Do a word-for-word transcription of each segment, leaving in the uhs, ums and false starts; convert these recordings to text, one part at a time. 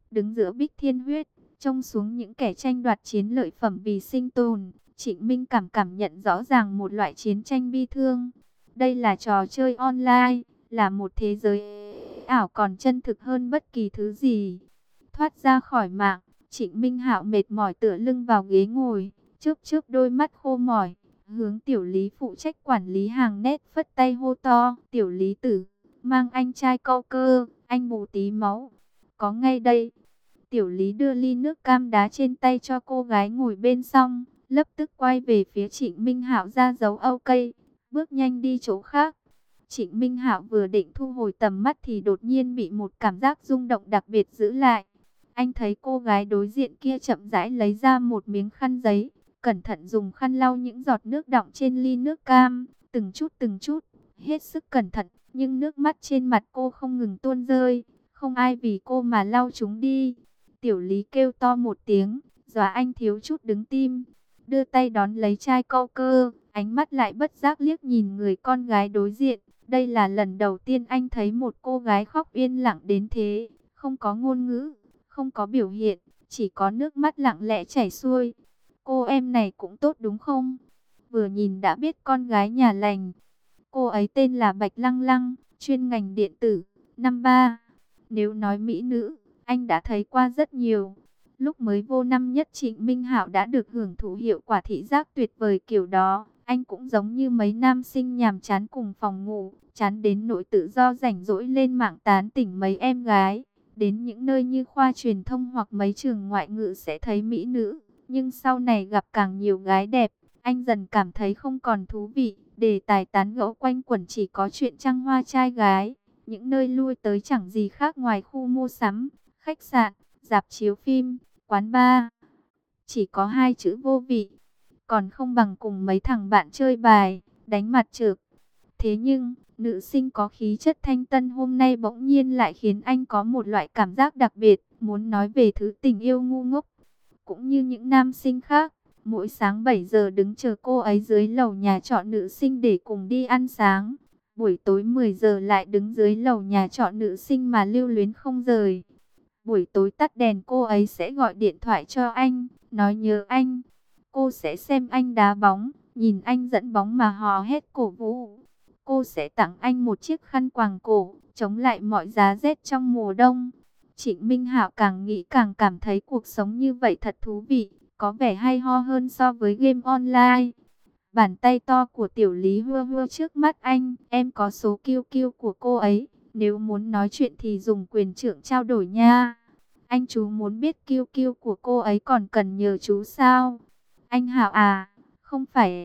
Đứng giữa Bích Thiên Huyết, trông xuống những kẻ tranh đoạt chiến lợi phẩm vì sinh tồn, Trịnh Minh cảm cảm nhận rõ ràng một loại chiến tranh bi thương. Đây là trò chơi online, là một thế giới ảo còn chân thực hơn bất kỳ thứ gì. Thoát ra khỏi mạng, Trịnh Minh Hạo mệt mỏi tựa lưng vào ghế ngồi, chớp chớp đôi mắt khô mỏi, hướng Tiểu Lý phụ trách quản lý hàng nét phất tay hô to: "Tiểu Lý tử, mang anh trai câu cơ, anh bù tí máu." "Có ngay đây." Tiểu Lý đưa ly nước cam đá trên tay cho cô gái ngồi bên xong, lập tức quay về phía Trịnh Minh Hạo ra dấu ok, bước nhanh đi chỗ khác. Trịnh Minh Hạo vừa định thu hồi tầm mắt thì đột nhiên bị một cảm giác rung động đặc biệt giữ lại. Anh thấy cô gái đối diện kia chậm rãi lấy ra một miếng khăn giấy, cẩn thận dùng khăn lau những giọt nước đọng trên ly nước cam, từng chút từng chút, hết sức cẩn thận, nhưng nước mắt trên mặt cô không ngừng tuôn rơi, không ai vì cô mà lau chúng đi. Tiểu Lý kêu to một tiếng, dọa anh thiếu chút đứng tim, đưa tay đón lấy chai câu cơ, ánh mắt lại bất giác liếc nhìn người con gái đối diện. Đây là lần đầu tiên anh thấy một cô gái khóc yên lặng đến thế, không có ngôn ngữ, không có biểu hiện, chỉ có nước mắt lặng lẽ chảy xuôi. Cô em này cũng tốt đúng không? Vừa nhìn đã biết con gái nhà lành. Cô ấy tên là Bạch Lăng Lăng, chuyên ngành điện tử, năm ba. Nếu nói mỹ nữ, anh đã thấy qua rất nhiều. Lúc mới vô năm nhất Trịnh Minh Hạo đã được hưởng thụ hiệu quả thị giác tuyệt vời kiểu đó. Anh cũng giống như mấy nam sinh nhàm chán cùng phòng ngủ, chán đến nỗi tự do rảnh rỗi lên mạng tán tỉnh mấy em gái. Đến những nơi như khoa truyền thông hoặc mấy trường ngoại ngữ sẽ thấy mỹ nữ. Nhưng sau này gặp càng nhiều gái đẹp, anh dần cảm thấy không còn thú vị. Đề tài tán gẫu quanh quẩn chỉ có chuyện trăng hoa trai gái. Những nơi lui tới chẳng gì khác ngoài khu mua sắm, khách sạn, rạp chiếu phim, quán bar. Chỉ có hai chữ vô vị. Còn không bằng cùng mấy thằng bạn chơi bài, đánh mặt trược. Thế nhưng, nữ sinh có khí chất thanh tân hôm nay bỗng nhiên lại khiến anh có một loại cảm giác đặc biệt, muốn nói về thứ tình yêu ngu ngốc. Cũng như những nam sinh khác, mỗi sáng bảy giờ đứng chờ cô ấy dưới lầu nhà trọ nữ sinh để cùng đi ăn sáng. Buổi tối mười giờ lại đứng dưới lầu nhà trọ nữ sinh mà lưu luyến không rời. Buổi tối tắt đèn cô ấy sẽ gọi điện thoại cho anh, nói nhớ anh. Cô sẽ xem anh đá bóng, nhìn anh dẫn bóng mà hò hét cổ vũ. Cô sẽ tặng anh một chiếc khăn quàng cổ, chống lại mọi giá rét trong mùa đông. Trịnh Minh Hạo càng nghĩ càng cảm thấy cuộc sống như vậy thật thú vị, có vẻ hay ho hơn so với game online. Bàn tay to của Tiểu Lý hưa hưa trước mắt anh, em có số kiu kiu của cô ấy, nếu muốn nói chuyện thì dùng quyền trưởng trao đổi nha. Anh chú muốn biết kiu kiu của cô ấy còn cần nhờ chú sao? Anh Hạo à, không phải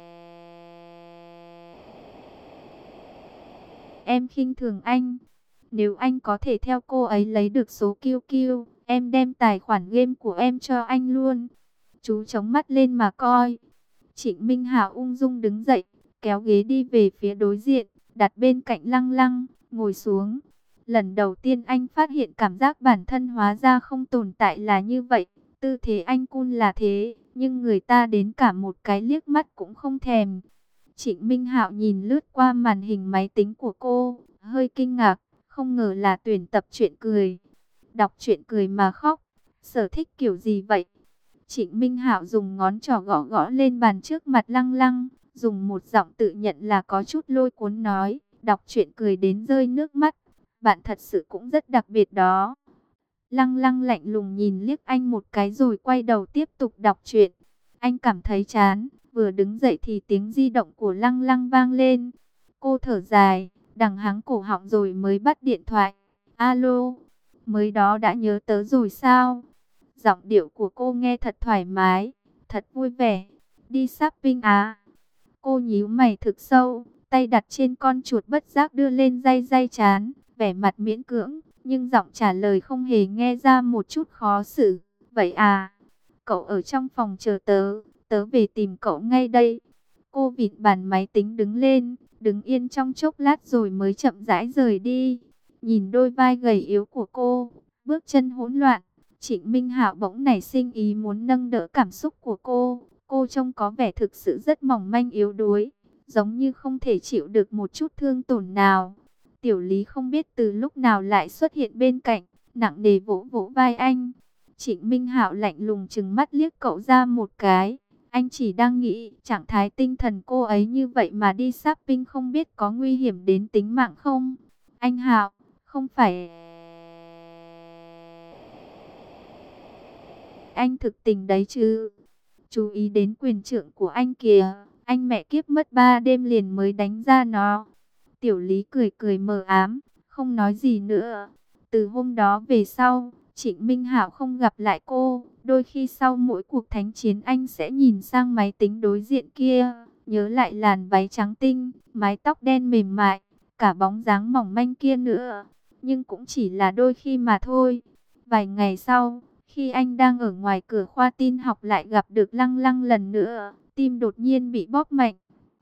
em khinh thường anh. Nếu anh có thể theo cô ấy lấy được số kiu kiu, em đem tài khoản game của em cho anh luôn. Chú chống mắt lên mà coi. Trịnh Minh Hạo ung dung đứng dậy, kéo ghế đi về phía đối diện, đặt bên cạnh Lăng Lăng, ngồi xuống. Lần đầu tiên anh phát hiện cảm giác bản thân hóa ra không tồn tại là như vậy. Tư thế anh cool là thế, nhưng người ta đến cả một cái liếc mắt cũng không thèm. Trịnh Minh Hạo nhìn lướt qua màn hình máy tính của cô, hơi kinh ngạc, không ngờ là tuyển tập truyện cười. Đọc truyện cười mà khóc, sở thích kiểu gì vậy? Trịnh Minh Hạo dùng ngón trỏ gõ gõ lên bàn trước mặt Lăng Lăng, dùng một giọng tự nhận là có chút lôi cuốn nói, đọc truyện cười đến rơi nước mắt, bạn thật sự cũng rất đặc biệt đó. Lăng Lăng lạnh lùng nhìn liếc anh một cái rồi quay đầu tiếp tục đọc truyện. Anh cảm thấy chán, vừa đứng dậy thì tiếng di động của Lăng Lăng vang lên. Cô thở dài, đằng hắng cổ họng rồi mới bắt điện thoại. Alo, mới đó đã nhớ tớ rồi sao? Giọng điệu của cô nghe thật thoải mái, thật vui vẻ. Đi shopping à? Cô nhíu mày thực sâu, tay đặt trên con chuột bất giác đưa lên day day trán, vẻ mặt miễn cưỡng, nhưng giọng trả lời không hề nghe ra một chút khó xử. Vậy à? Cậu ở trong phòng chờ tớ, tớ về tìm cậu ngay đây. Cô vịn bàn máy tính đứng lên, đứng yên trong chốc lát rồi mới chậm rãi rời đi. Nhìn đôi vai gầy yếu của cô, bước chân hỗn loạn, Trịnh Minh Hạo bỗng nảy sinh ý muốn nâng đỡ cảm xúc của cô. Cô trông có vẻ thực sự rất mỏng manh yếu đuối, giống như không thể chịu được một chút thương tổn nào. Tiểu Lý không biết từ lúc nào lại xuất hiện bên cạnh, nặng nề vỗ vỗ vai anh. Trịnh Minh Hạo lạnh lùng trừng mắt liếc cậu ra một cái. Anh chỉ đang nghĩ trạng thái tinh thần cô ấy như vậy mà đi shopping không biết có nguy hiểm đến tính mạng không? Anh Hạo, không phải... Anh thực tình đấy chứ? Chú ý đến quyền trượng của anh kìa. Anh mẹ kiếp mất ba đêm liền mới đánh ra nó. Tiểu Lý cười cười mờ ám, không nói gì nữa. Từ hôm đó về sau, Trịnh Minh Hạo không gặp lại cô. Đôi khi sau mỗi cuộc thánh chiến anh sẽ nhìn sang máy tính đối diện kia, nhớ lại làn váy trắng tinh, mái tóc đen mềm mại, cả bóng dáng mỏng manh kia nữa. Nhưng cũng chỉ là đôi khi mà thôi. Vài ngày sau, khi anh đang ở ngoài cửa khoa tin học lại gặp được Lăng Lăng lần nữa, tim đột nhiên bị bóp mạnh.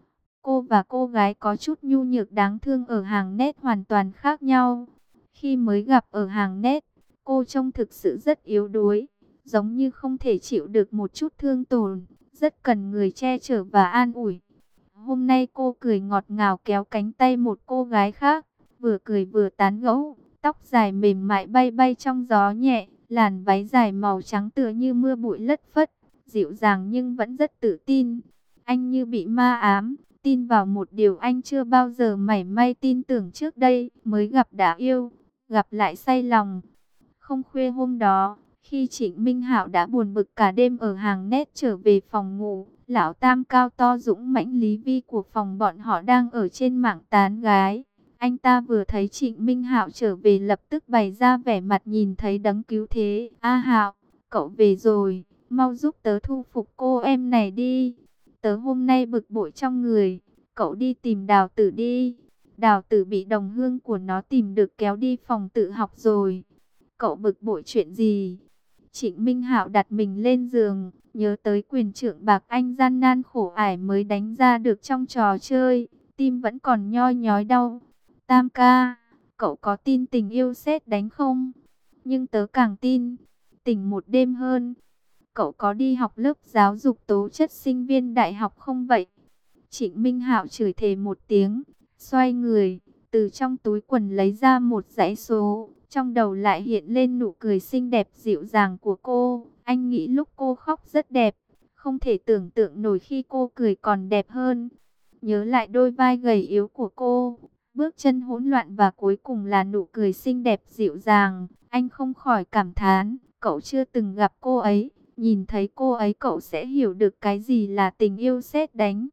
Cô và cô gái có chút nhu nhược đáng thương ở hàng nét hoàn toàn khác nhau. Khi mới gặp ở hàng nét, cô trông thực sự rất yếu đuối, giống như không thể chịu được một chút thương tổn, rất cần người che chở và an ủi. Hôm nay cô cười ngọt ngào kéo cánh tay một cô gái khác, vừa cười vừa tán gẫu, tóc dài mềm mại bay bay trong gió nhẹ, làn váy dài màu trắng tựa như mưa bụi lất phất, dịu dàng nhưng vẫn rất tự tin. Anh như bị ma ám, tin vào một điều anh chưa bao giờ mảy may tin tưởng trước đây, mới gặp đã yêu, gặp lại say lòng. Không khuya hôm đó, khi Trịnh Minh Hạo đã buồn bực cả đêm ở hàng nét trở về phòng ngủ, lão tam cao to dũng mãnh Lý Vi của phòng bọn họ đang ở trên mạng tán gái. Anh ta vừa thấy Trịnh Minh Hạo trở về lập tức bày ra vẻ mặt nhìn thấy đấng cứu thế. A Hạo, cậu về rồi, mau giúp tớ thu phục cô em này đi. Tớ hôm nay bực bội trong người, cậu đi tìm Đào Tử đi. Đào Tử bị đồng hương của nó tìm được kéo đi phòng tự học rồi. Cậu bực bội chuyện gì? Trịnh Minh Hạo đặt mình lên giường, nhớ tới quyền trượng bạc anh gian nan khổ ải mới đánh ra được trong trò chơi, tim vẫn còn nhoi nhói đau. Tam ca, cậu có tin tình yêu sét đánh không? Nhưng tớ càng tin, tình một đêm hơn. Cậu có đi học lớp giáo dục tố chất sinh viên đại học không vậy? Trịnh Minh Hạo chửi thề một tiếng, xoay người, từ trong túi quần lấy ra một dãy số. Trong đầu lại hiện lên nụ cười xinh đẹp dịu dàng của cô. Anh nghĩ lúc cô khóc rất đẹp, không thể tưởng tượng nổi khi cô cười còn đẹp hơn. Nhớ lại đôi vai gầy yếu của cô, bước chân hỗn loạn và cuối cùng là nụ cười xinh đẹp dịu dàng. Anh không khỏi cảm thán, cậu chưa từng gặp cô ấy. Nhìn thấy cô ấy cậu sẽ hiểu được cái gì là tình yêu sét đánh.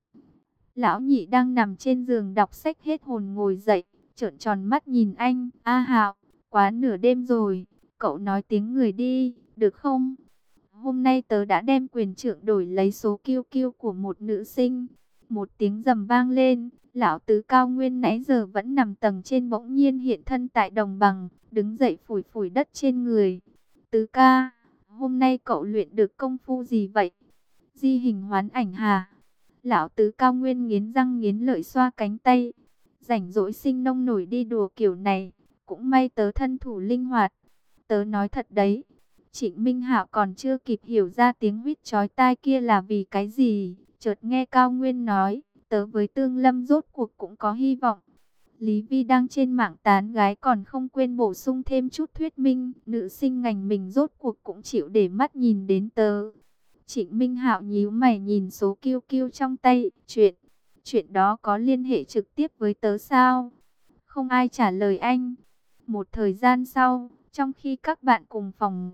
Lão nhị đang nằm trên giường đọc sách hết hồn ngồi dậy, trợn tròn mắt nhìn anh. A Hạo, quá nửa đêm rồi, cậu nói tiếng người đi, được không? Hôm nay tớ đã đem quyền trượng đổi lấy số kiêu kiêu của một nữ sinh. Một tiếng rầm vang lên, lão tứ cao nguyên nãy giờ vẫn nằm tầng trên bỗng nhiên hiện thân tại đồng bằng, đứng dậy phủi phủi đất trên người. Tứ ca, hôm nay cậu luyện được công phu gì vậy? Di hình hoán ảnh hả? Lão tứ cao nguyên nghiến răng nghiến lợi xoa cánh tay. Rảnh rỗi sinh nông nổi đi đùa kiểu này, cũng may tớ thân thủ linh hoạt. Tớ nói thật đấy. Trịnh Minh Hạo còn chưa kịp hiểu ra tiếng huýt chói tai kia là vì cái gì, chợt nghe Cao Nguyên nói, tớ với Tương Lâm rốt cuộc cũng có hy vọng. Lý Vi đang trên mạng tán gái còn không quên bổ sung thêm chút thuyết minh, nữ sinh ngành mình rốt cuộc cũng chịu để mắt nhìn đến tớ. Trịnh Minh Hạo nhíu mày nhìn số kiêu kiêu trong tay, chuyện, chuyện đó có liên hệ trực tiếp với tớ sao? Không ai trả lời anh. Một thời gian sau, trong khi các bạn cùng phòng,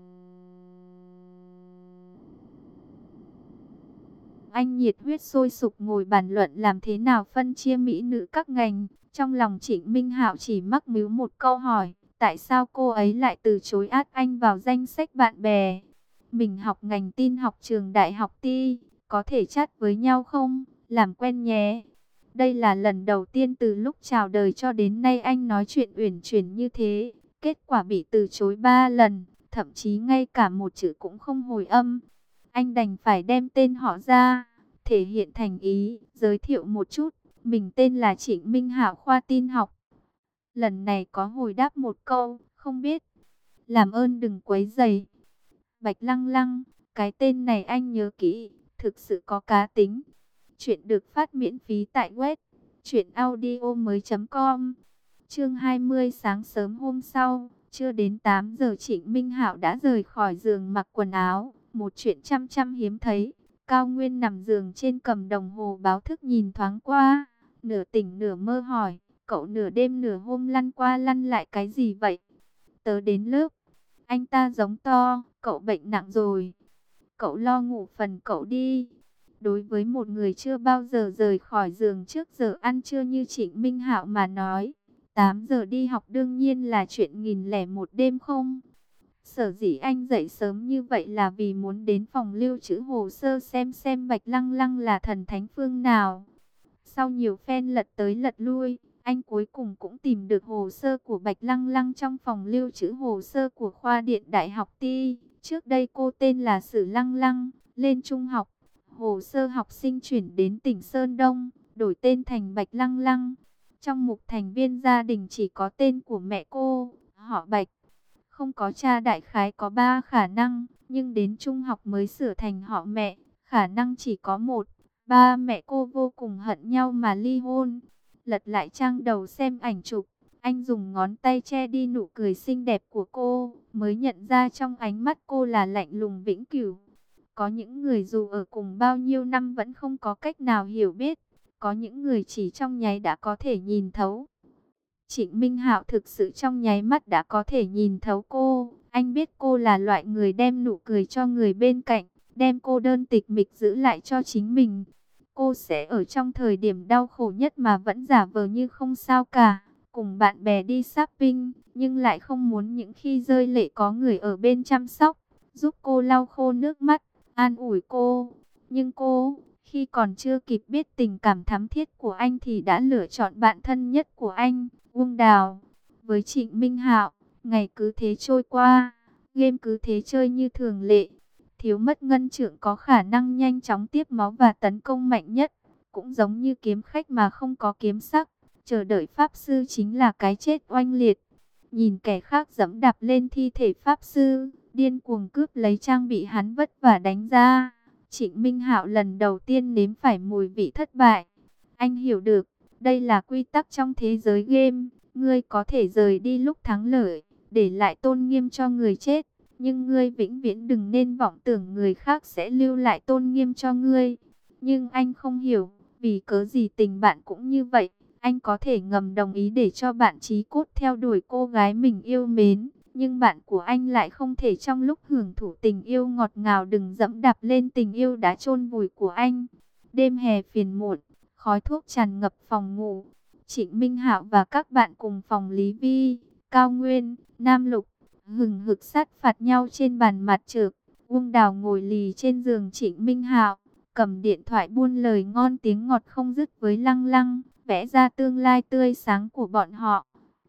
anh nhiệt huyết sôi sục ngồi bàn luận làm thế nào phân chia mỹ nữ các ngành. Trong lòng Trịnh Minh Hạo chỉ mắc mưu một câu hỏi, tại sao cô ấy lại từ chối át anh vào danh sách bạn bè? Mình học ngành tin học trường đại học Ti, có thể chat với nhau không? Làm quen nhé. Đây là lần đầu tiên từ lúc chào đời cho đến nay anh nói chuyện uyển chuyển như thế. Kết quả bị từ chối ba lần, thậm chí ngay cả một chữ cũng không hồi âm. Anh đành phải đem tên họ ra, thể hiện thành ý, giới thiệu một chút. Mình tên là Trịnh Minh Hạo, khoa tin học. Lần này có hồi đáp một câu, không biết. Làm ơn đừng quấy rầy. Bạch Lăng Lăng, cái tên này anh nhớ kỹ, thực sự có cá tính. Chuyện được phát miễn phí tại web truyện audio mới chấm com. Chương hai mươi sáng sớm hôm sau, Chưa đến tám giờ Trịnh Minh Hạo đã rời khỏi giường mặc quần áo, một chuyện trăm trăm hiếm thấy. Cao Nguyên nằm giường trên cầm đồng hồ báo thức nhìn thoáng qua, nửa tỉnh nửa mơ hỏi, cậu nửa đêm nửa hôm lăn qua lăn lại cái gì vậy? Tớ đến lớp. Anh ta giống to, cậu bệnh nặng rồi. Cậu lo ngủ phần cậu đi. Đối với một người chưa bao giờ rời khỏi giường trước giờ ăn trưa như Trịnh Minh Hạo mà nói, tám giờ đi học đương nhiên là chuyện nghìn lẻ một đêm không. Sở dĩ anh dậy sớm như vậy là vì muốn đến phòng lưu trữ hồ sơ xem xem Bạch Lăng Lăng là thần thánh phương nào. Sau nhiều phen lật tới lật lui, anh cuối cùng cũng tìm được hồ sơ của Bạch Lăng Lăng trong phòng lưu trữ hồ sơ của khoa điện Đại học Ti. Trước đây cô tên là Sử Lăng Lăng, lên trung học, hồ sơ học sinh chuyển đến tỉnh Sơn Đông, đổi tên thành Bạch Lăng Lăng. Trong mục thành viên gia đình chỉ có tên của mẹ cô, họ Bạch. Không có cha đại khái có ba khả năng, nhưng đến trung học mới sửa thành họ mẹ, khả năng chỉ có một. Ba mẹ cô vô cùng hận nhau mà ly hôn. Lật lại trang đầu xem ảnh chụp, anh dùng ngón tay che đi nụ cười xinh đẹp của cô, mới nhận ra trong ánh mắt cô là lạnh lùng vĩnh cửu. Có những người dù ở cùng bao nhiêu năm vẫn không có cách nào hiểu biết, có những người chỉ trong nháy đã có thể nhìn thấu. Trịnh Minh Hạo thực sự trong nháy mắt đã có thể nhìn thấu cô. Anh biết cô là loại người đem nụ cười cho người bên cạnh, đem cô đơn tịch mịch giữ lại cho chính mình. Cô sẽ ở trong thời điểm đau khổ nhất mà vẫn giả vờ như không sao cả, cùng bạn bè đi shopping, nhưng lại không muốn những khi rơi lệ có người ở bên chăm sóc, giúp cô lau khô nước mắt, an ủi cô. Nhưng cô, khi còn chưa kịp biết tình cảm thắm thiết của anh thì đã lựa chọn bạn thân nhất của anh, Uông Đào. Với Trịnh Minh Hạo, ngày cứ thế trôi qua, game cứ thế chơi như thường lệ. Thiếu mất ngân trượng có khả năng nhanh chóng tiếp máu và tấn công mạnh nhất, cũng giống như kiếm khách mà không có kiếm sắc, chờ đợi pháp sư chính là cái chết oanh liệt. Nhìn kẻ khác dẫm đạp lên thi thể pháp sư, điên cuồng cướp lấy trang bị hắn vất vả đánh ra, Trịnh Minh Hạo lần đầu tiên nếm phải mùi vị thất bại. Anh hiểu được, đây là quy tắc trong thế giới game, ngươi có thể rời đi lúc thắng lợi, để lại tôn nghiêm cho người chết. Nhưng ngươi vĩnh viễn đừng nên vọng tưởng người khác sẽ lưu lại tôn nghiêm cho ngươi. Nhưng anh không hiểu, vì cớ gì tình bạn cũng như vậy. Anh có thể ngầm đồng ý để cho bạn chí cốt theo đuổi cô gái mình yêu mến. Nhưng bạn của anh lại không thể trong lúc hưởng thụ tình yêu ngọt ngào đừng dẫm đạp lên tình yêu đã chôn vùi của anh. Đêm hè phiền muộn, khói thuốc tràn ngập phòng ngủ. Trịnh Minh Hạo và các bạn cùng phòng Lý Vi, Cao Nguyên, Nam Lục hừng hực sát phạt nhau trên bàn mặt trược. Uông Đào ngồi lì trên giường Trịnh Minh Hạo, cầm điện thoại buôn lời ngon tiếng ngọt không dứt với Lăng Lăng, vẽ ra tương lai tươi sáng của bọn họ.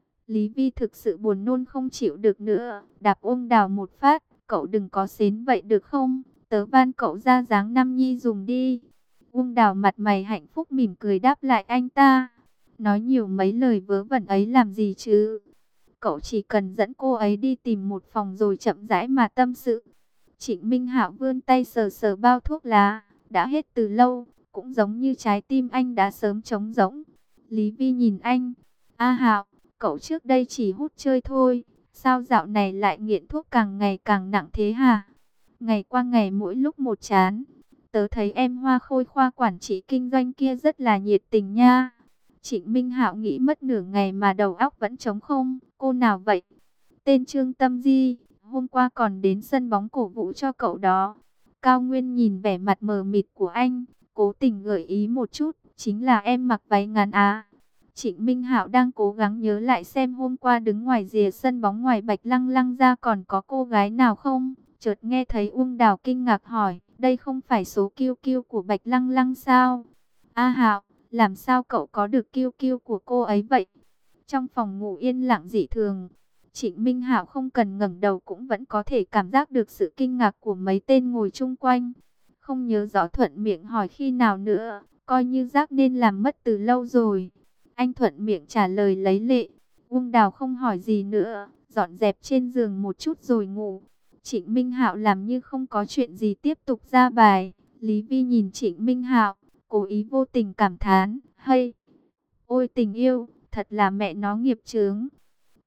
Lý Vi thực sự buồn nôn không chịu được nữa, đạp Uông Đào một phát, cậu đừng có xến vậy được không? Tớ van cậu ra dáng Nam Nhi dùng đi. Uông Đào mặt mày hạnh phúc mỉm cười đáp lại anh ta. Nói nhiều mấy lời vớ vẩn ấy làm gì chứ? Cậu chỉ cần dẫn cô ấy đi tìm một phòng rồi chậm rãi mà tâm sự. Trịnh Minh Hạo vươn tay sờ sờ bao thuốc lá, đã hết từ lâu, cũng giống như trái tim anh đã sớm trống rỗng. Lý Vi nhìn anh, A Hạo, cậu trước đây chỉ hút chơi thôi, sao dạo này lại nghiện thuốc càng ngày càng nặng thế hả? Ngày qua ngày mỗi lúc một chán. Tớ thấy em Hoa Khôi khoa quản trị kinh doanh kia rất là nhiệt tình nha. Trịnh Minh Hạo nghĩ mất nửa ngày mà đầu óc vẫn trống không. Cô nào vậy? Tên Trương Tâm Di, hôm qua còn đến sân bóng cổ vũ cho cậu đó. Cao Nguyên nhìn vẻ mặt mờ mịt của anh, cố tình gợi ý một chút, chính là em mặc váy ngắn á. Trịnh Minh Hạo đang cố gắng nhớ lại xem hôm qua đứng ngoài rìa sân bóng ngoài Bạch Lăng Lăng ra còn có cô gái nào không. Chợt nghe thấy Uông Đào kinh ngạc hỏi, đây không phải số kiêu kiêu của Bạch Lăng Lăng sao? A Hạo, làm sao cậu có được kiêu kiêu của cô ấy vậy? Trong phòng ngủ yên lặng dị thường, Trịnh Minh Hạo không cần ngẩng đầu cũng vẫn có thể cảm giác được sự kinh ngạc của mấy tên ngồi chung quanh. Không nhớ rõ thuận miệng hỏi khi nào nữa, coi như giác nên làm mất từ lâu rồi. Anh thuận miệng trả lời lấy lệ. Uông Đào không hỏi gì nữa, dọn dẹp trên giường một chút rồi ngủ. Trịnh Minh Hạo làm như không có chuyện gì tiếp tục ra bài. Lý Vi nhìn Trịnh Minh Hạo, cố ý vô tình cảm thán, hay, ôi tình yêu, thật là mẹ nó nghiệp chướng.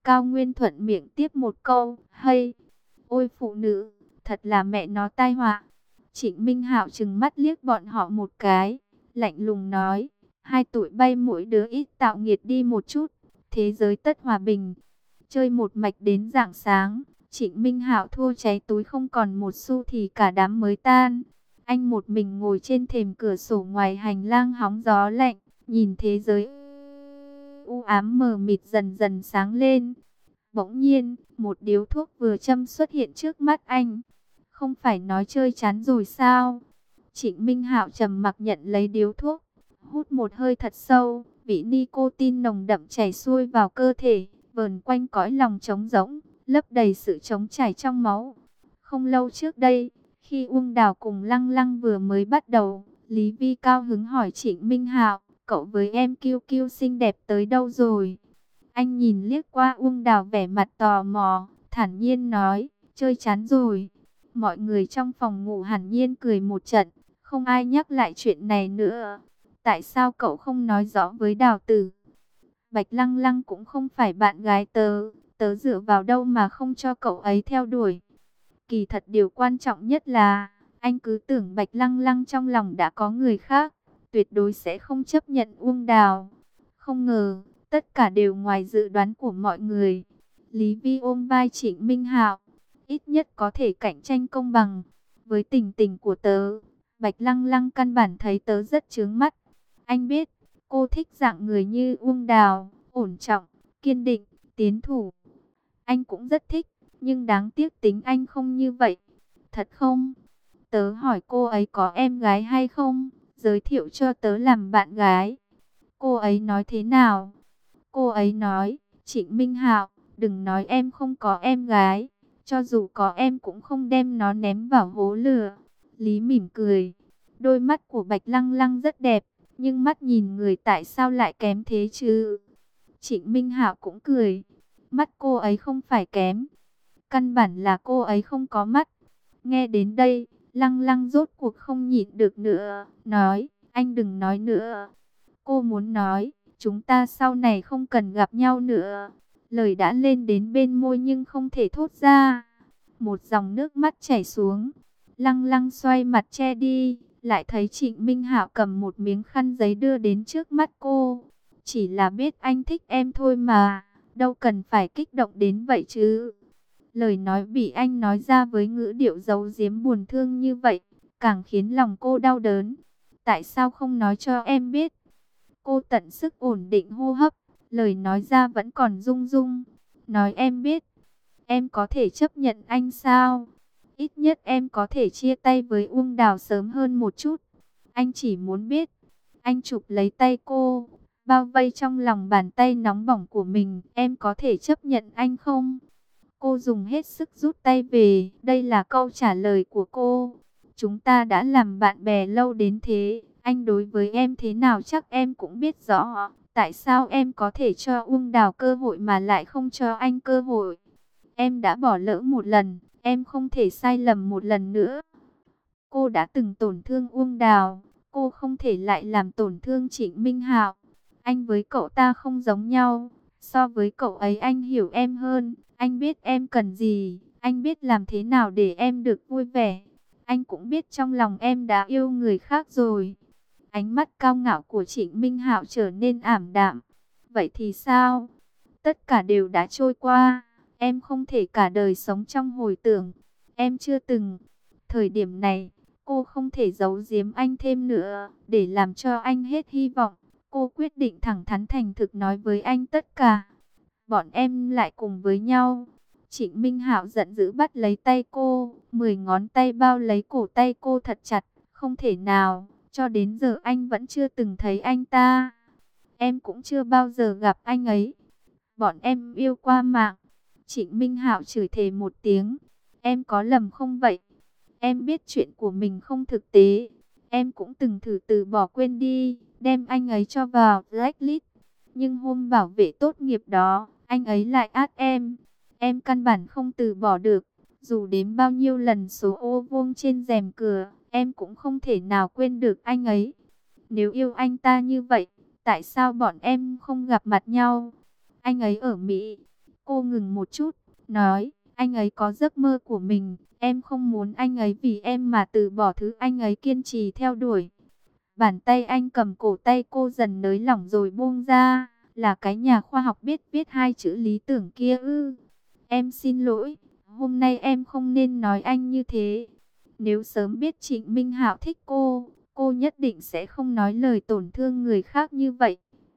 Cao Nguyên thuận miệng tiếp một câu, hay, ôi phụ nữ, thật là mẹ nó tai họa. Trịnh Minh Hạo trừng mắt liếc bọn họ một cái, lạnh lùng nói, hai tụi bay mỗi đứa ít tạo nghiệt đi một chút, thế giới tất hòa bình. Chơi một mạch đến rạng sáng, Trịnh Minh Hạo thua cháy túi không còn một xu thì cả đám mới tan. Anh một mình ngồi trên thềm cửa sổ ngoài hành lang hóng gió lạnh, nhìn thế giới u ám mờ mịt dần dần sáng lên. Bỗng nhiên, một điếu thuốc vừa châm xuất hiện trước mắt anh. Không phải nói chơi chán rồi sao? Trịnh Minh Hạo trầm mặc nhận lấy điếu thuốc, hút một hơi thật sâu, vị nicotine nồng đậm chảy xuôi vào cơ thể, vờn quanh cõi lòng trống rỗng, lấp đầy sự trống trải trong máu. Không lâu trước đây, khi Uông Đào cùng Lăng Lăng vừa mới bắt đầu, Lý Vi cao hứng hỏi Trịnh Minh Hạo, cậu với em Kiêu Kiêu xinh đẹp tới đâu rồi? Anh nhìn liếc qua Uông Đào vẻ mặt tò mò, thản nhiên nói, chơi chán rồi. Mọi người trong phòng ngủ hẳn nhiên cười một trận, không ai nhắc lại chuyện này nữa. Tại sao cậu không nói rõ với Đào Tử? Bạch Lăng Lăng cũng không phải bạn gái tớ, tớ dựa vào đâu mà không cho cậu ấy theo đuổi. Kỳ thật điều quan trọng nhất là, anh cứ tưởng Bạch Lăng Lăng trong lòng đã có người khác, tuyệt đối sẽ không chấp nhận Uông Đào. Không ngờ, tất cả đều ngoài dự đoán của mọi người. Lý Vi ôm vai Trịnh Minh Hạo, ít nhất có thể cạnh tranh công bằng. Với tình tình của tớ, Bạch Lăng Lăng căn bản thấy tớ rất chướng mắt. Anh biết, cô thích dạng người như Uông Đào, ổn trọng, kiên định, tiến thủ. Anh cũng rất thích, nhưng đáng tiếc tính anh không như vậy. Thật không? Tớ hỏi cô ấy có em gái hay không, giới thiệu cho tớ làm bạn gái. Cô ấy nói thế nào? Cô ấy nói, Trịnh Minh Hạo, đừng nói em không có em gái, cho dù có em cũng không đem nó ném vào hố lửa. Lý mỉm cười, đôi mắt của Bạch Lăng Lăng rất đẹp, nhưng mắt nhìn người tại sao lại kém thế chứ? Trịnh Minh Hạo cũng cười, mắt cô ấy không phải kém, căn bản là cô ấy không có mắt. Nghe đến đây, Lăng Lăng rốt cuộc không nhịn được nữa, nói, anh đừng nói nữa. Cô muốn nói, chúng ta sau này không cần gặp nhau nữa. Lời đã lên đến bên môi nhưng không thể thốt ra. Một dòng nước mắt chảy xuống. Lăng Lăng xoay mặt che đi, lại thấy Trịnh Minh Hạo cầm một miếng khăn giấy đưa đến trước mắt cô. Chỉ là biết anh thích em thôi mà, đâu cần phải kích động đến vậy chứ. Lời nói bị anh nói ra với ngữ điệu giấu giếm buồn thương như vậy, càng khiến lòng cô đau đớn. Tại sao không nói cho em biết? Cô tận sức ổn định hô hấp, lời nói ra vẫn còn rung rung. Nói em biết, em có thể chấp nhận anh sao? Ít nhất em có thể chia tay với Uông Đào sớm hơn một chút. Anh chỉ muốn biết. Anh chụp lấy tay cô, bao vây trong lòng bàn tay nóng bỏng của mình. Em có thể chấp nhận anh không? Cô dùng hết sức rút tay về. Đây là câu trả lời của cô. Chúng ta đã làm bạn bè lâu đến thế. Anh đối với em thế nào chắc em cũng biết rõ. Tại sao em có thể cho Uông Đào cơ hội mà lại không cho anh cơ hội? Em đã bỏ lỡ một lần, em không thể sai lầm một lần nữa. Cô đã từng tổn thương Uông Đào, cô không thể lại làm tổn thương Trịnh Minh Hạo. Anh với cậu ta không giống nhau, so với cậu ấy anh hiểu em hơn. Anh biết em cần gì, anh biết làm thế nào để em được vui vẻ. Anh cũng biết trong lòng em đã yêu người khác rồi. Ánh mắt cao ngạo của Trịnh Minh Hạo trở nên ảm đạm. Vậy thì sao? Tất cả đều đã trôi qua. Em không thể cả đời sống trong hồi tưởng. Em chưa từng. Thời điểm này, cô không thể giấu giếm anh thêm nữa. Để làm cho anh hết hy vọng, cô quyết định thẳng thắn thành thực nói với anh tất cả. Bọn em lại cùng với nhau. Trịnh Minh Hạo giận dữ bắt lấy tay cô. Mười ngón tay bao lấy cổ tay cô thật chặt. Không thể nào. Cho đến giờ anh vẫn chưa từng thấy anh ta. Em cũng chưa bao giờ gặp anh ấy. Bọn em yêu qua mạng. Trịnh Minh Hạo chửi thề một tiếng. Em có lầm không vậy? Em biết chuyện của mình không thực tế. Em cũng từng thử từ bỏ quên đi, đem anh ấy cho vào blacklist. Nhưng hôm bảo vệ tốt nghiệp đó, anh ấy lại át em. Em căn bản không từ bỏ được. Dù đếm bao nhiêu lần số ô vuông trên rèm cửa, em cũng không thể nào quên được anh ấy. Nếu yêu anh ta như vậy, tại sao bọn em không gặp mặt nhau? Anh ấy ở Mỹ. Cô ngừng một chút, nói, anh ấy có giấc mơ của mình, em không muốn anh ấy vì em mà từ bỏ thứ anh ấy kiên trì theo đuổi. Bàn tay anh cầm cổ tay cô dần nới lỏng rồi buông ra, là cái nhà khoa học biết viết hai chữ lý tưởng kia ư. Em xin lỗi, hôm nay em không nên nói anh như thế. Nếu sớm biết Trịnh Minh Hạo thích cô, cô nhất định sẽ không nói lời tổn thương người khác như vậy.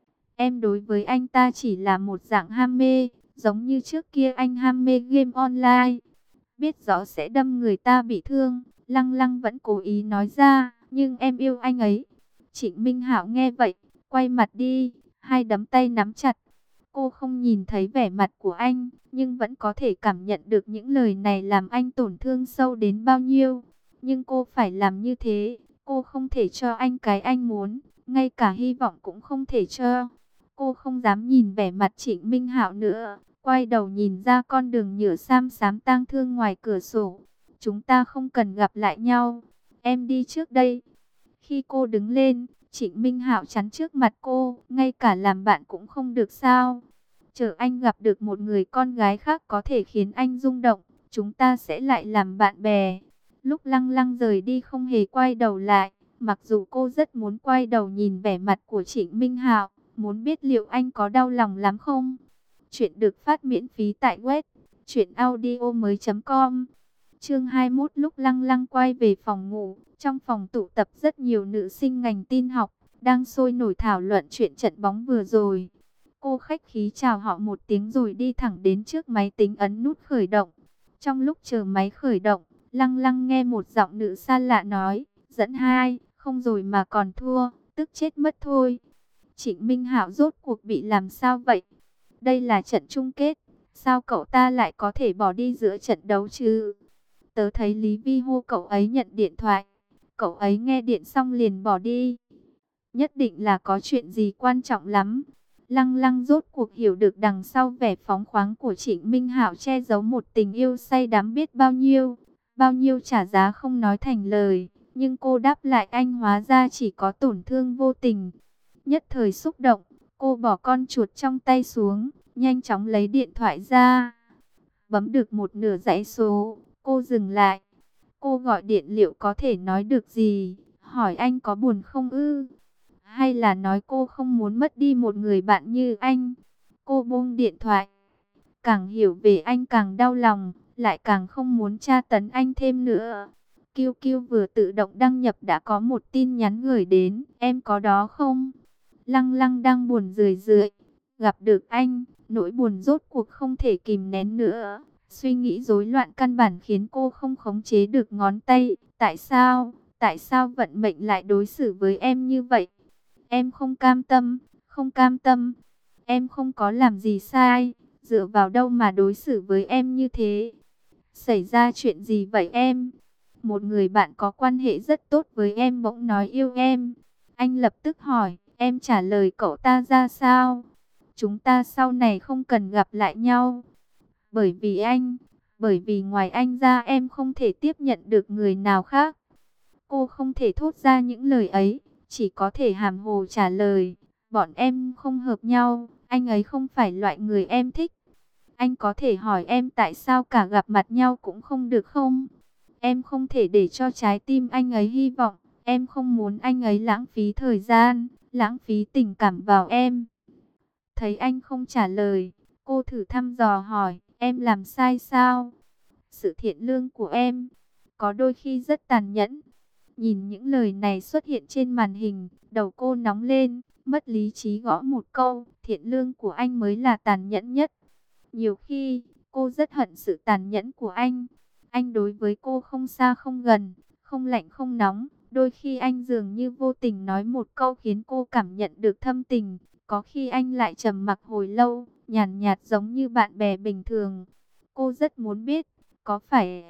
Em đối với anh ta chỉ là một dạng ham mê, giống như trước kia anh ham mê game online. Biết rõ sẽ đâm người ta bị thương, Lăng Lăng vẫn cố ý nói ra, nhưng em yêu anh ấy. Trịnh Minh Hạo nghe vậy, quay mặt đi, hai đấm tay nắm chặt. Cô không nhìn thấy vẻ mặt của anh, nhưng vẫn có thể cảm nhận được những lời này làm anh tổn thương sâu đến bao nhiêu. Nhưng cô phải làm như thế, cô không thể cho anh cái anh muốn, ngay cả hy vọng cũng không thể cho. Cô không dám nhìn vẻ mặt Trịnh Minh Hạo nữa, quay đầu nhìn ra con đường nhựa xám xám tang thương ngoài cửa sổ. Chúng ta không cần gặp lại nhau, em đi trước đây. Khi cô đứng lên, Trịnh Minh Hạo chắn trước mặt cô, ngay cả làm bạn cũng không được sao? Chờ anh gặp được một người con gái khác có thể khiến anh rung động, chúng ta sẽ lại làm bạn bè. Lúc Lăng Lăng rời đi không hề quay đầu lại, mặc dù cô rất muốn quay đầu nhìn vẻ mặt của Trịnh Minh Hạo, muốn biết liệu anh có đau lòng lắm không? Chuyện được phát miễn phí tại web truyện audio mới chấm com. Chương hai mươi mốt. Lúc Lăng Lăng quay về phòng ngủ, trong phòng tụ tập rất nhiều nữ sinh ngành tin học, đang sôi nổi thảo luận chuyện trận bóng vừa rồi. Cô khách khí chào họ một tiếng rồi đi thẳng đến trước máy tính ấn nút khởi động. Trong lúc chờ máy khởi động, Lăng Lăng nghe một giọng nữ xa lạ nói, dẫn hai, không rồi mà còn thua, tức chết mất thôi. Trịnh Minh Hạo rốt cuộc bị làm sao vậy? Đây là trận chung kết, sao cậu ta lại có thể bỏ đi giữa trận đấu chứ? Tớ thấy Lý Vi hô cậu ấy nhận điện thoại, cậu ấy nghe điện xong liền bỏ đi. Nhất định là có chuyện gì quan trọng lắm. Lăng Lăng rốt cuộc hiểu được đằng sau vẻ phóng khoáng của Trịnh Minh Hạo che giấu một tình yêu say đắm biết bao nhiêu, bao nhiêu trả giá không nói thành lời, nhưng cô đáp lại anh hóa ra chỉ có tổn thương vô tình. Nhất thời xúc động, cô bỏ con chuột trong tay xuống, nhanh chóng lấy điện thoại ra. Bấm được một nửa dãy số, cô dừng lại. Cô gọi điện liệu có thể nói được gì, hỏi anh có buồn không ư? Hay là nói cô không muốn mất đi một người bạn như anh? Cô buông điện thoại. Càng hiểu về anh càng đau lòng, lại càng không muốn tra tấn anh thêm nữa. Kiêu Kiêu vừa tự động đăng nhập đã có một tin nhắn gửi đến, em có đó không? Lăng Lăng đang buồn rười rượi, gặp được anh, nỗi buồn rốt cuộc không thể kìm nén nữa. Suy nghĩ rối loạn căn bản khiến cô không khống chế được ngón tay. Tại sao, tại sao vận mệnh lại đối xử với em như vậy? Em không cam tâm, không cam tâm. Em không có làm gì sai, dựa vào đâu mà đối xử với em như thế? Xảy ra chuyện gì vậy em? Một người bạn có quan hệ rất tốt với em bỗng nói yêu em. Anh lập tức hỏi, em trả lời cậu ta ra sao? Chúng ta sau này không cần gặp lại nhau. Bởi vì anh, bởi vì ngoài anh ra em không thể tiếp nhận được người nào khác. Cô không thể thốt ra những lời ấy, chỉ có thể hàm hồ trả lời, bọn em không hợp nhau, anh ấy không phải loại người em thích. Anh có thể hỏi em tại sao cả gặp mặt nhau cũng không được không? Em không thể để cho trái tim anh ấy hy vọng, em không muốn anh ấy lãng phí thời gian, lãng phí tình cảm vào em. Thấy anh không trả lời, cô thử thăm dò hỏi, em làm sai sao? Sự thiện lương của em, có đôi khi rất tàn nhẫn. Nhìn những lời này xuất hiện trên màn hình, đầu cô nóng lên, mất lý trí gõ một câu, thiện lương của anh mới là tàn nhẫn nhất. Nhiều khi, cô rất hận sự tàn nhẫn của anh. Anh đối với cô không xa không gần, không lạnh không nóng. Đôi khi anh dường như vô tình nói một câu khiến cô cảm nhận được thâm tình. Có khi anh lại trầm mặc hồi lâu, nhàn nhạt giống như bạn bè bình thường. Cô rất muốn biết, có phải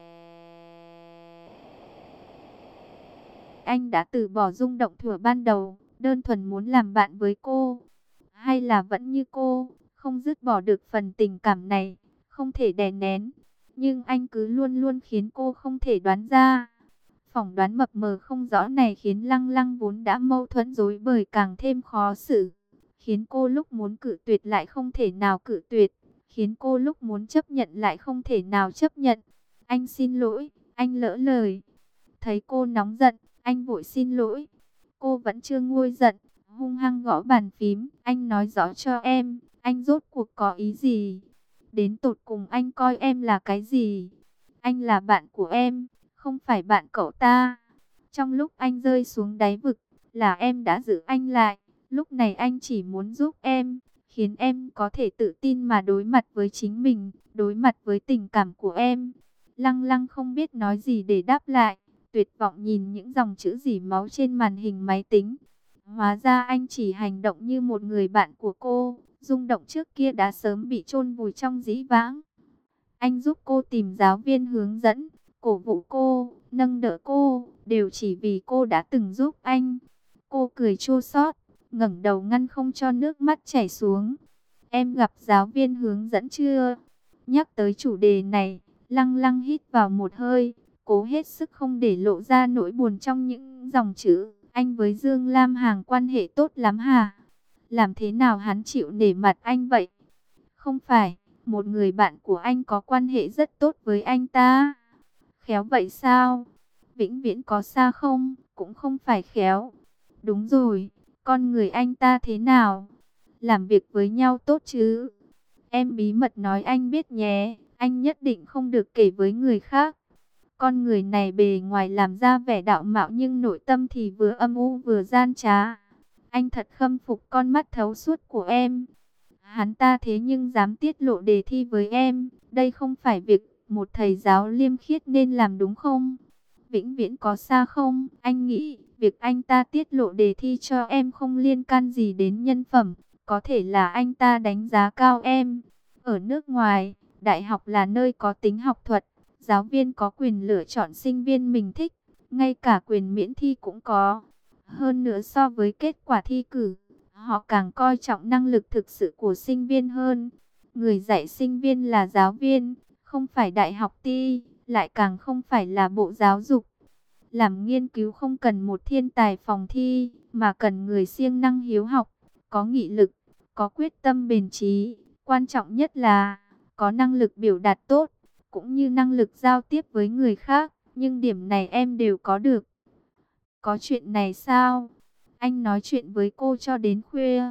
anh đã từ bỏ rung động thuở ban đầu, đơn thuần muốn làm bạn với cô? Hay là vẫn như cô, không dứt bỏ được phần tình cảm này, không thể đè nén? Nhưng anh cứ luôn luôn khiến cô không thể đoán ra. Phỏng đoán mập mờ không rõ này khiến Lăng Lăng vốn đã mâu thuẫn rối bời càng thêm khó xử, khiến cô lúc muốn cự tuyệt lại không thể nào cự tuyệt, khiến cô lúc muốn chấp nhận lại không thể nào chấp nhận. Anh xin lỗi, anh lỡ lời. Thấy cô nóng giận, anh vội xin lỗi. Cô vẫn chưa nguôi giận, hung hăng gõ bàn phím. Anh nói rõ cho em, anh rốt cuộc có ý gì? Đến tột cùng anh coi em là cái gì? Anh là bạn của em, không phải bạn cậu ta. Trong lúc anh rơi xuống đáy vực, là em đã giữ anh lại. Lúc này anh chỉ muốn giúp em, khiến em có thể tự tin mà đối mặt với chính mình, đối mặt với tình cảm của em. Lăng Lăng không biết nói gì để đáp lại, tuyệt vọng nhìn những dòng chữ rỉ máu trên màn hình máy tính. Hóa ra anh chỉ hành động như một người bạn của cô, rung động trước kia đã sớm bị chôn vùi trong dĩ vãng. Anh giúp cô tìm giáo viên hướng dẫn, cổ vũ cô, nâng đỡ cô, đều chỉ vì cô đã từng giúp anh. Cô cười chua xót, ngẩng đầu ngăn không cho nước mắt chảy xuống. Em gặp giáo viên hướng dẫn chưa? Nhắc tới chủ đề này, Lăng Lăng hít vào một hơi, cố hết sức không để lộ ra nỗi buồn trong những dòng chữ. Anh với Dương Lam Hằng quan hệ tốt lắm hả? Làm thế nào hắn chịu nể mặt anh vậy? Không phải, một người bạn của anh có quan hệ rất tốt với anh ta. Khéo vậy sao? Vĩnh viễn có xa không? Cũng không phải khéo. Đúng rồi, con người anh ta thế nào? Làm việc với nhau tốt chứ? Em bí mật nói anh biết nhé, anh nhất định không được kể với người khác. Con người này bề ngoài làm ra vẻ đạo mạo nhưng nội tâm thì vừa âm u vừa gian trá. Anh thật khâm phục con mắt thấu suốt của em. Hắn ta thế nhưng dám tiết lộ đề thi với em. Đây không phải việc một thầy giáo liêm khiết nên làm đúng không? Vĩnh viễn có xa không? Anh nghĩ việc anh ta tiết lộ đề thi cho em không liên can gì đến nhân phẩm. Có thể là anh ta đánh giá cao em. Ở nước ngoài, đại học là nơi có tính học thuật. Giáo viên có quyền lựa chọn sinh viên mình thích. Ngay cả quyền miễn thi cũng có. Hơn nữa so với kết quả thi cử, họ càng coi trọng năng lực thực sự của sinh viên hơn. Người dạy sinh viên là giáo viên, không phải đại học ty, lại càng không phải là bộ giáo dục. Làm nghiên cứu không cần một thiên tài phòng thi, mà cần người siêng năng hiếu học, có nghị lực, có quyết tâm bền chí. Quan trọng nhất là có năng lực biểu đạt tốt, cũng như năng lực giao tiếp với người khác. Nhưng điểm này em đều có được. Có chuyện này sao? Anh nói chuyện với cô cho đến khuya.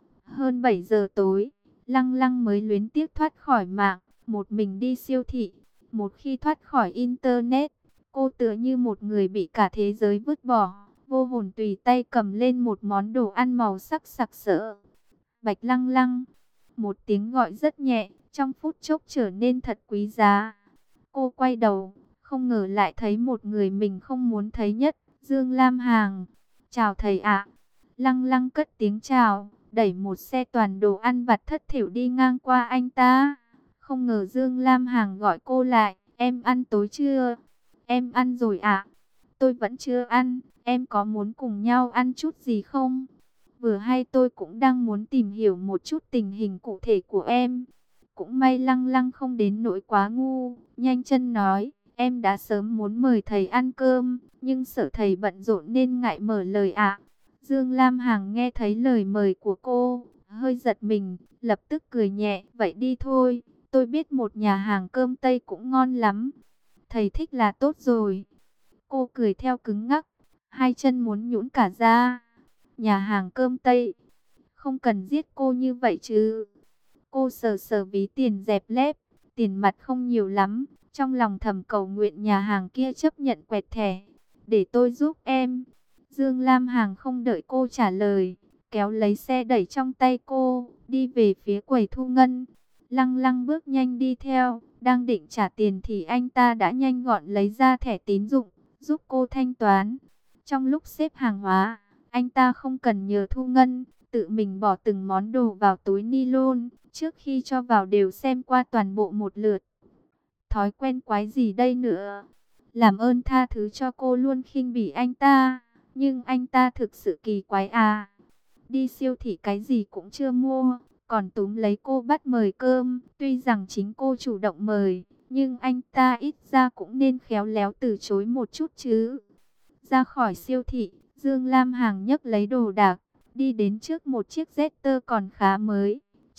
Hơn bảy giờ tối, Lăng Lăng mới luyến tiếc thoát khỏi mạng, một mình đi siêu thị. Một khi thoát khỏi Internet, cô tựa như một người bị cả thế giới vứt bỏ, vô hồn tùy tay cầm lên một món đồ ăn màu sắc sặc sỡ. Bạch Lăng Lăng, một tiếng gọi rất nhẹ, trong phút chốc trở nên thật quý giá. Cô quay đầu, không ngờ lại thấy một người mình không muốn thấy nhất, Dương Lam Hằng. Chào thầy ạ. Lăng Lăng cất tiếng chào, đẩy một xe toàn đồ ăn vặt thất thểu đi ngang qua anh ta. Không ngờ Dương Lam Hằng gọi cô lại, em ăn tối chưa? Em ăn rồi ạ. Tôi vẫn chưa ăn, em có muốn cùng nhau ăn chút gì không? Vừa hay tôi cũng đang muốn tìm hiểu một chút tình hình cụ thể của em. Cũng may Lăng Lăng không đến nỗi quá ngu, nhanh chân nói, em đã sớm muốn mời thầy ăn cơm, nhưng sợ thầy bận rộn nên ngại mở lời ạ. Dương Lam Hằng nghe thấy lời mời của cô, hơi giật mình, lập tức cười nhẹ, vậy đi thôi, tôi biết một nhà hàng cơm Tây cũng ngon lắm. Thầy thích là tốt rồi. Cô cười theo cứng ngắc, hai chân muốn nhũn cả ra. Nhà hàng cơm Tây, không cần giết cô như vậy chứ. Cô sờ sờ ví tiền dẹp lép, tiền mặt không nhiều lắm, trong lòng thầm cầu nguyện nhà hàng kia chấp nhận quẹt thẻ, để tôi giúp em. Dương Lam Hằng không đợi cô trả lời, kéo lấy xe đẩy trong tay cô, đi về phía quầy thu ngân. Lăng Lăng bước nhanh đi theo, đang định trả tiền thì anh ta đã nhanh gọn lấy ra thẻ tín dụng, giúp cô thanh toán. Trong lúc xếp hàng hóa, anh ta không cần nhờ thu ngân, tự mình bỏ từng món đồ vào túi ni lông, trước khi cho vào đều xem qua toàn bộ một lượt. Thói quen quái gì đây nữa? Làm ơn tha thứ cho cô luôn khinh bỉ anh ta, nhưng anh ta thực sự kỳ quái à. Đi siêu thị cái gì cũng chưa mua, còn túm lấy cô bắt mời cơm. Tuy rằng chính cô chủ động mời, nhưng anh ta ít ra cũng nên khéo léo từ chối một chút chứ. Ra khỏi siêu thị, Dương Lam Hằng nhấc lấy đồ đạc, đi đến trước một chiếc Jetta còn khá mới.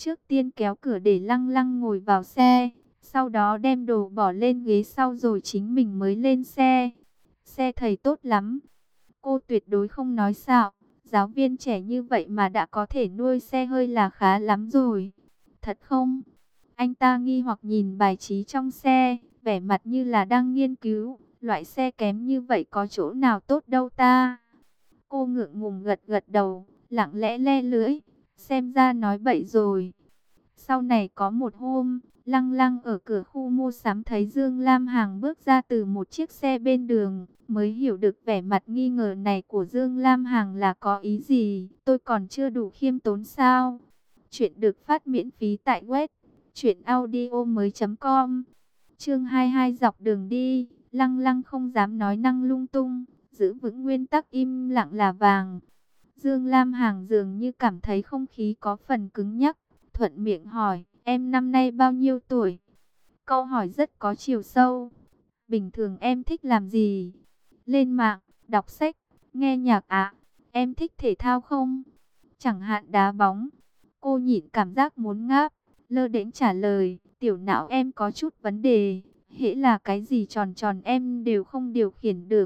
Trước tiên kéo cửa để Lăng Lăng ngồi vào xe, sau đó đem đồ bỏ lên ghế sau rồi chính mình mới lên xe. Xe thầy tốt lắm. Cô tuyệt đối không nói xạo. Giáo viên trẻ như vậy mà đã có thể nuôi xe hơi là khá lắm rồi. Thật không? Anh ta nghi hoặc nhìn bài trí trong xe, vẻ mặt như là đang nghiên cứu. Loại xe kém như vậy có chỗ nào tốt đâu ta? Cô ngượng ngùng gật gật đầu, lặng lẽ le lưỡi. Xem ra nói bậy rồi. Sau này có một hôm, Lăng Lăng ở cửa khu mua sắm thấy Dương Lam Hằng bước ra từ một chiếc xe bên đường, mới hiểu được vẻ mặt nghi ngờ này của Dương Lam Hằng là có ý gì. Tôi còn chưa đủ khiêm tốn sao? Chuyện được phát miễn phí tại web truyện audio mới chấm com. Chương hai mươi hai dọc đường đi, Lăng Lăng không dám nói năng lung tung, giữ vững nguyên tắc im lặng là vàng. Dương Lam Hằng dường như cảm thấy không khí có phần cứng nhắc, thuận miệng hỏi, em năm nay bao nhiêu tuổi? Câu hỏi rất có chiều sâu. Bình thường em thích làm gì? Lên mạng, đọc sách, nghe nhạc ạ. Em thích thể thao không? Chẳng hạn đá bóng. Cô nhịn cảm giác muốn ngáp, lơ đễnh trả lời, tiểu não em có chút vấn đề. Hễ là cái gì tròn tròn em đều không điều khiển được.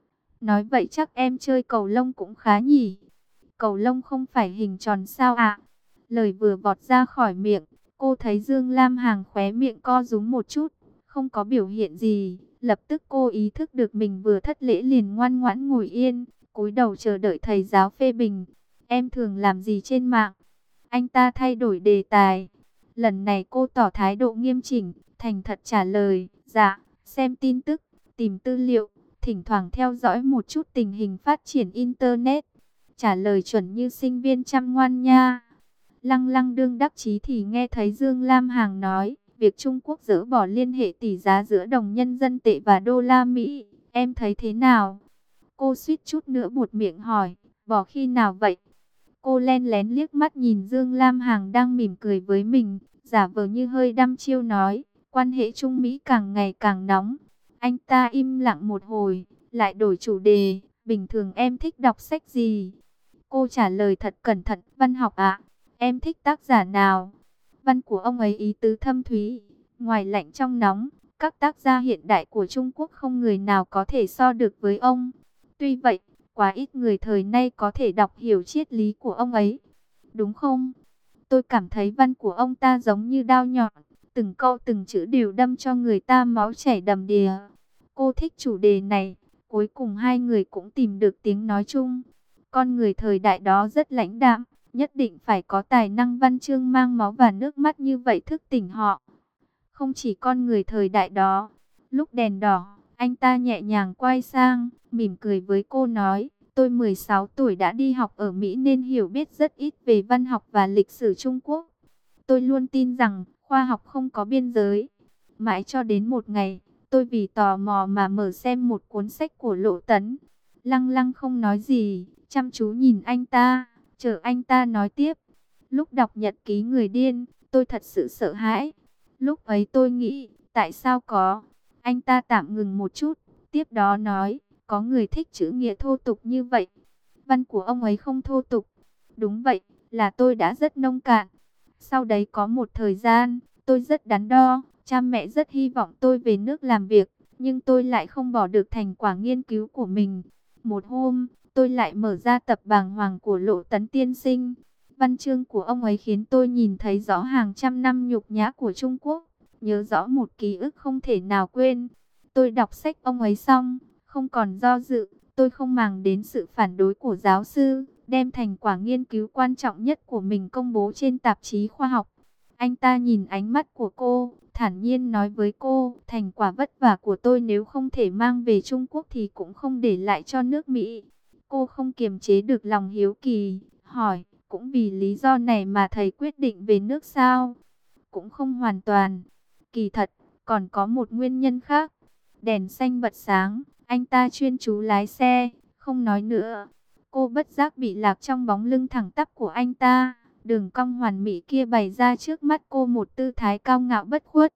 Nói vậy chắc em chơi cầu lông cũng khá nhỉ? Cầu lông không phải hình tròn sao ạ? Lời vừa vọt ra khỏi miệng, cô thấy Dương Lam Hằng khóe miệng co rúm một chút, không có biểu hiện gì. Lập tức cô ý thức được mình vừa thất lễ liền ngoan ngoãn ngồi yên, cúi đầu chờ đợi thầy giáo phê bình. Em thường làm gì trên mạng? Anh ta thay đổi đề tài. Lần này cô tỏ thái độ nghiêm chỉnh, thành thật trả lời, dạ, xem tin tức, tìm tư liệu, thỉnh thoảng theo dõi một chút tình hình phát triển Internet. Trả lời chuẩn như sinh viên chăm ngoan nha. Lăng Lăng đương đắc chí thì nghe thấy Dương Lam Hằng nói, việc Trung Quốc dỡ bỏ liên hệ tỷ giá giữa đồng nhân dân tệ và đô la Mỹ, em thấy thế nào? Cô suýt chút nữa buột miệng hỏi, bỏ khi nào vậy? Cô len lén liếc mắt nhìn Dương Lam Hằng đang mỉm cười với mình, giả vờ như hơi đăm chiêu nói, quan hệ Trung Mỹ càng ngày càng nóng. Anh ta im lặng một hồi, lại đổi chủ đề, bình thường em thích đọc sách gì? Cô trả lời thật cẩn thận, văn học ạ. Em thích tác giả nào? Văn của ông ấy ý tứ thâm thúy, ngoài lạnh trong nóng, các tác gia hiện đại của Trung Quốc không người nào có thể so được với ông. Tuy vậy, quá ít người thời nay có thể đọc hiểu triết lý của ông ấy. Đúng không? Tôi cảm thấy văn của ông ta giống như đao nhọn, từng câu từng chữ đều đâm cho người ta máu chảy đầm đìa. Cô thích chủ đề này, cuối cùng hai người cũng tìm được tiếng nói chung. Con người thời đại đó rất lãnh đạm, nhất định phải có tài năng văn chương mang máu và nước mắt như vậy thức tỉnh họ. Không chỉ con người thời đại đó, lúc đèn đỏ, anh ta nhẹ nhàng quay sang, mỉm cười với cô nói, tôi mười sáu tuổi đã đi học ở Mỹ nên hiểu biết rất ít về văn học và lịch sử Trung Quốc. Tôi luôn tin rằng khoa học không có biên giới. Mãi cho đến một ngày, tôi vì tò mò mà mở xem một cuốn sách của Lộ Tấn. Lăng Lăng không nói gì, chăm chú nhìn anh ta, chờ anh ta nói tiếp. Lúc đọc nhật ký người điên, tôi thật sự sợ hãi. Lúc ấy tôi nghĩ, tại sao có? Anh ta tạm ngừng một chút, tiếp đó nói, có người thích chữ nghĩa thô tục như vậy. Văn của ông ấy không thô tục. Đúng vậy, là tôi đã rất nông cạn. Sau đấy có một thời gian, tôi rất đắn đo, cha mẹ rất hy vọng tôi về nước làm việc, nhưng tôi lại không bỏ được thành quả nghiên cứu của mình. Một hôm, tôi lại mở ra tập Bàng Hoàng của Lộ Tấn tiên sinh. Văn chương của ông ấy khiến tôi nhìn thấy rõ hàng trăm năm nhục nhã của Trung Quốc, nhớ rõ một ký ức không thể nào quên. Tôi đọc sách ông ấy xong, không còn do dự, tôi không màng đến sự phản đối của giáo sư, đem thành quả nghiên cứu quan trọng nhất của mình công bố trên tạp chí khoa học. Anh ta nhìn ánh mắt của cô, thản nhiên nói với cô, thành quả vất vả của tôi nếu không thể mang về Trung Quốc thì cũng không để lại cho nước Mỹ. Cô không kiềm chế được lòng hiếu kỳ, hỏi, cũng vì lý do này mà thầy quyết định về nước sao? Cũng không hoàn toàn. Kỳ thật, còn có một nguyên nhân khác. Đèn xanh bật sáng, anh ta chuyên chú lái xe, không nói nữa. Cô bất giác bị lạc trong bóng lưng thẳng tắp của anh ta. Đường cong hoàn mỹ kia bày ra trước mắt cô một tư thái cao ngạo bất khuất.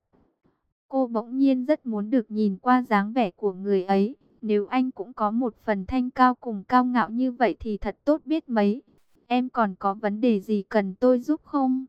Cô bỗng nhiên rất muốn được nhìn qua dáng vẻ của người ấy. Nếu anh cũng có một phần thanh cao cùng cao ngạo như vậy thì thật tốt biết mấy. Em còn có vấn đề gì cần tôi giúp không?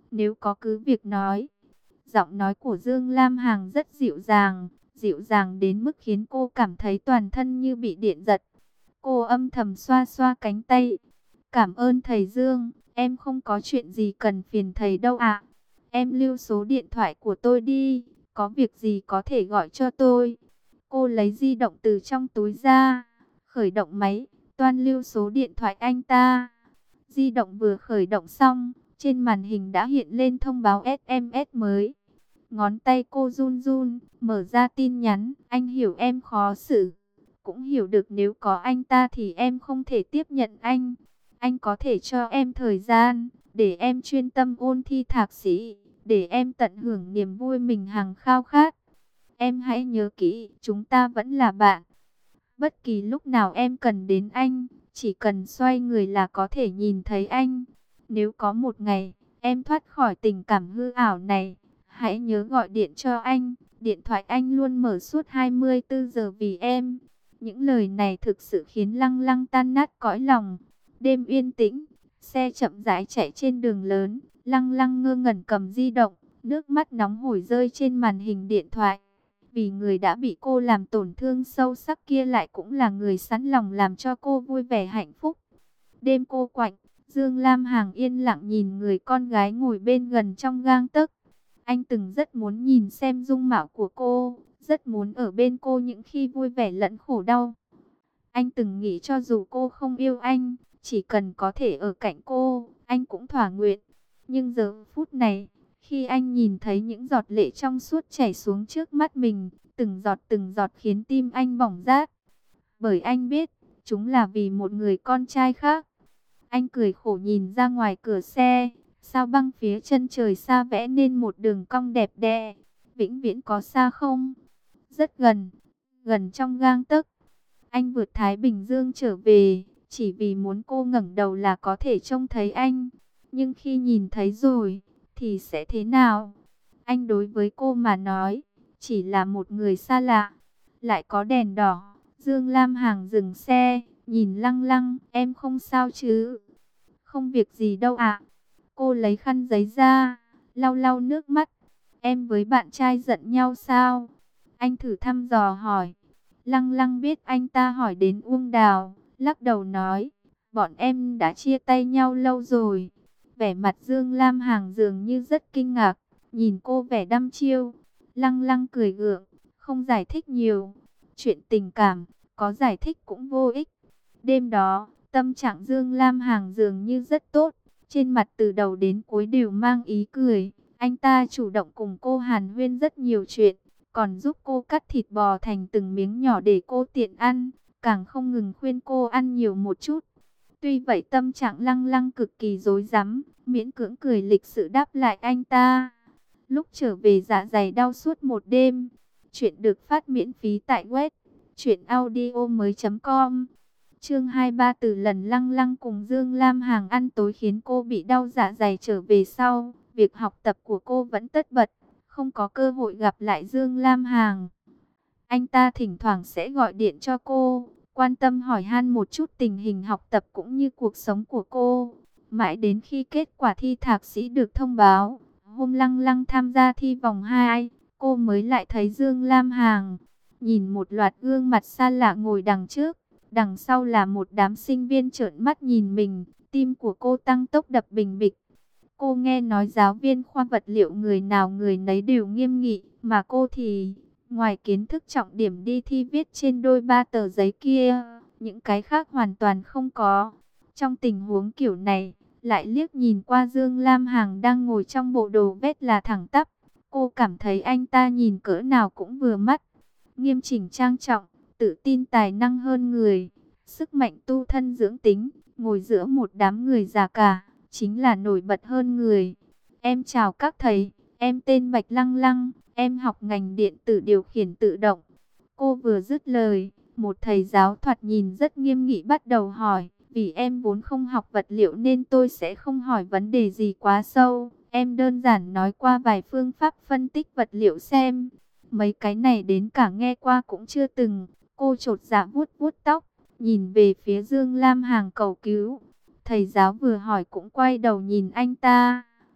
Nếu có cứ việc nói. Giọng nói của Dương Lam Hằng rất dịu dàng, dịu dàng đến mức khiến cô cảm thấy toàn thân như bị điện giật. Cô âm thầm xoa xoa cánh tay. Cảm ơn thầy Dương, em không có chuyện gì cần phiền thầy đâu ạ. Em lưu số điện thoại của tôi đi, có việc gì có thể gọi cho tôi. Cô lấy di động từ trong túi ra, khởi động máy, toan lưu số điện thoại anh ta. Di động vừa khởi động xong, trên màn hình đã hiện lên thông báo ét em ét mới. Ngón tay cô run run, mở ra tin nhắn, anh hiểu em khó xử. Cũng hiểu được nếu có anh ta thì em không thể tiếp nhận anh. Anh có thể cho em thời gian, để em chuyên tâm ôn thi thạc sĩ, để em tận hưởng niềm vui mình hằng khao khát. Em hãy nhớ kỹ, chúng ta vẫn là bạn. Bất kỳ lúc nào em cần đến anh, chỉ cần xoay người là có thể nhìn thấy anh. Nếu có một ngày, em thoát khỏi tình cảm hư ảo này, hãy nhớ gọi điện cho anh. Điện thoại anh luôn mở suốt hai mươi tư giờ vì em. Những lời này thực sự khiến Lăng Lăng tan nát cõi lòng. Đêm yên tĩnh, xe chậm rãi chạy trên đường lớn. Lăng Lăng ngơ ngẩn cầm di động, nước mắt nóng hổi rơi trên màn hình điện thoại. Vì người đã bị cô làm tổn thương sâu sắc kia lại cũng là người sẵn lòng làm cho cô vui vẻ hạnh phúc. Đêm cô quạnh, Dương Lam Hằng yên lặng nhìn người con gái ngồi bên gần trong gang tấc. Anh từng rất muốn nhìn xem dung mạo của cô, rất muốn ở bên cô những khi vui vẻ lẫn khổ đau. Anh từng nghĩ cho dù cô không yêu anh, chỉ cần có thể ở cạnh cô, anh cũng thỏa nguyện. Nhưng giờ phút này, khi anh nhìn thấy những giọt lệ trong suốt chảy xuống trước mắt mình, từng giọt từng giọt khiến tim anh bỏng rát. Bởi anh biết, chúng là vì một người con trai khác. Anh cười khổ nhìn ra ngoài cửa xe, sao băng phía chân trời xa vẽ nên một đường cong đẹp đẽ. Vĩnh viễn có xa không? Rất gần, gần trong gang tấc. Anh vượt Thái Bình Dương trở về, chỉ vì muốn cô ngẩng đầu là có thể trông thấy anh. Nhưng khi nhìn thấy rồi, thì sẽ thế nào? Anh đối với cô mà nói, chỉ là một người xa lạ. Lại có đèn đỏ, Dương Lam Hằng dừng xe, nhìn Lăng Lăng, em không sao chứ? Không việc gì đâu ạ. Cô lấy khăn giấy ra, lau lau nước mắt. Em với bạn trai giận nhau sao? Anh thử thăm dò hỏi. Lăng Lăng biết anh ta hỏi đến Uông Đào, lắc đầu nói, bọn em đã chia tay nhau lâu rồi. Vẻ mặt Dương Lam Hằng dường như rất kinh ngạc, nhìn cô vẻ đăm chiêu. Lăng Lăng cười gượng, không giải thích nhiều. Chuyện tình cảm, có giải thích cũng vô ích. Đêm đó, tâm trạng Dương Lam Hằng dường như rất tốt, trên mặt từ đầu đến cuối đều mang ý cười. Anh ta chủ động cùng cô hàn huyên rất nhiều chuyện, còn giúp cô cắt thịt bò thành từng miếng nhỏ để cô tiện ăn, càng không ngừng khuyên cô ăn nhiều một chút. Tuy vậy tâm trạng Lăng Lăng cực kỳ rối rắm, miễn cưỡng cười lịch sự đáp lại anh ta. Lúc trở về dạ dày đau suốt một đêm. Chuyện được phát miễn phí tại web truyện audio mới chấm com. Chương hai mươi ba, từ lần Lăng Lăng cùng Dương Lam Hằng ăn tối khiến cô bị đau dạ dày trở về sau, việc học tập của cô vẫn tất bật, không có cơ hội gặp lại Dương Lam Hằng. Anh ta thỉnh thoảng sẽ gọi điện cho cô, quan tâm hỏi han một chút tình hình học tập cũng như cuộc sống của cô. Mãi đến khi kết quả thi thạc sĩ được thông báo, hôm Lăng Lăng tham gia thi vòng hai, cô mới lại thấy Dương Lam Hằng. Nhìn một loạt gương mặt xa lạ ngồi đằng trước, đằng sau là một đám sinh viên trợn mắt nhìn mình, tim của cô tăng tốc đập bình bịch. Cô nghe nói giáo viên khoa vật liệu người nào người nấy đều nghiêm nghị, mà cô thì, ngoài kiến thức trọng điểm đi thi viết trên đôi ba tờ giấy kia, những cái khác hoàn toàn không có. Trong tình huống kiểu này, lại liếc nhìn qua Dương Lam Hằng đang ngồi trong bộ đồ vest là thẳng tắp. Cô cảm thấy anh ta nhìn cỡ nào cũng vừa mắt, nghiêm chỉnh trang trọng, tự tin tài năng hơn người, sức mạnh tu thân dưỡng tính, ngồi giữa một đám người già cả, chính là nổi bật hơn người. Em chào các thầy, em tên Bạch Lăng Lăng, em học ngành điện tử điều khiển tự động. Cô vừa dứt lời, một thầy giáo thoạt nhìn rất nghiêm nghị bắt đầu hỏi, vì em vốn không học vật liệu nên tôi sẽ không hỏi vấn đề gì quá sâu. Em đơn giản nói qua vài phương pháp phân tích vật liệu xem. Mấy cái này đến cả nghe qua cũng chưa từng. Cô chột dạ vuốt vuốt tóc, nhìn về phía Dương Lam Hằng cầu cứu. Thầy giáo vừa hỏi cũng quay đầu nhìn anh ta.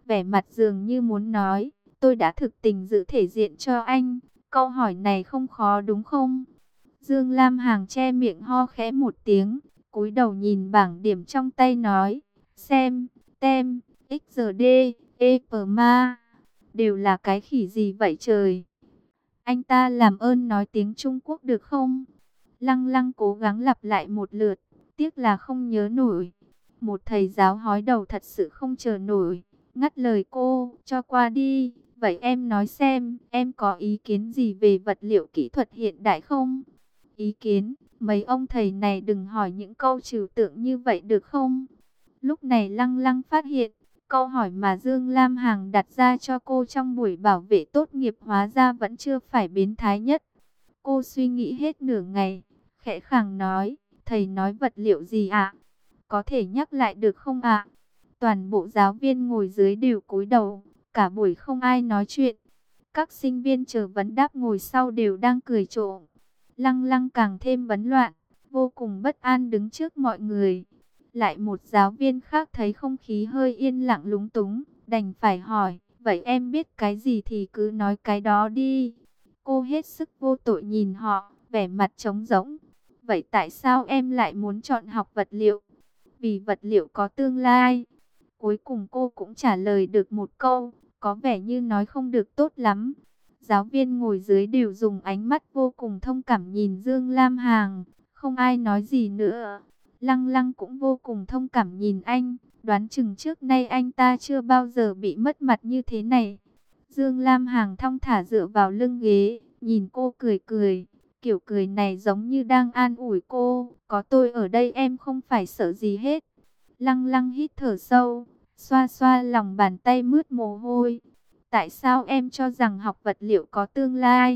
vẻ mặt dường như muốn nói, tôi đã thực tình giữ thể diện cho anh. Câu hỏi này không khó đúng không? Dương Lam Hằng che miệng ho khẽ một tiếng, cúi đầu nhìn bảng điểm trong tay nói, xem, tem, ích giê đê, e pê em a, đều là cái khỉ gì vậy trời? Anh ta làm ơn nói tiếng Trung Quốc được không? Lăng Lăng cố gắng lặp lại một lượt, tiếc là không nhớ nổi. Một thầy giáo hói đầu thật sự không chờ nổi, ngắt lời cô, cho qua đi. Vậy em nói xem, em có ý kiến gì về vật liệu kỹ thuật hiện đại không? Ý kiến, mấy ông thầy này đừng hỏi những câu trừu tượng như vậy được không? Lúc này Lăng Lăng phát hiện, câu hỏi mà Dương Lam Hằng đặt ra cho cô trong buổi bảo vệ tốt nghiệp hóa ra vẫn chưa phải biến thái nhất. Cô suy nghĩ hết nửa ngày, khẽ khàng nói, thầy nói vật liệu gì ạ? Có thể nhắc lại được không ạ? Toàn bộ giáo viên ngồi dưới đều cúi đầu, cả buổi không ai nói chuyện. Các sinh viên chờ vấn đáp ngồi sau đều đang cười trộm. Lăng Lăng càng thêm bấn loạn, vô cùng bất an đứng trước mọi người. Lại một giáo viên khác thấy không khí hơi yên lặng lúng túng, đành phải hỏi, vậy em biết cái gì thì cứ nói cái đó đi. Cô hết sức vô tội nhìn họ, vẻ mặt trống rỗng. Vậy tại sao em lại muốn chọn học vật liệu? Vì vật liệu có tương lai. Cuối cùng cô cũng trả lời được một câu, có vẻ như nói không được tốt lắm. Giáo viên ngồi dưới đều dùng ánh mắt vô cùng thông cảm nhìn Dương Lam Hằng, không ai nói gì nữa. Lăng Lăng cũng vô cùng thông cảm nhìn anh, đoán chừng trước nay anh ta chưa bao giờ bị mất mặt như thế này. Dương Lam Hằng thong thả dựa vào lưng ghế, nhìn cô cười cười. Kiểu cười này giống như đang an ủi cô, có tôi ở đây em không phải sợ gì hết. Lăng Lăng hít thở sâu, xoa xoa lòng bàn tay mướt mồ hôi. Tại sao em cho rằng học vật liệu có tương lai?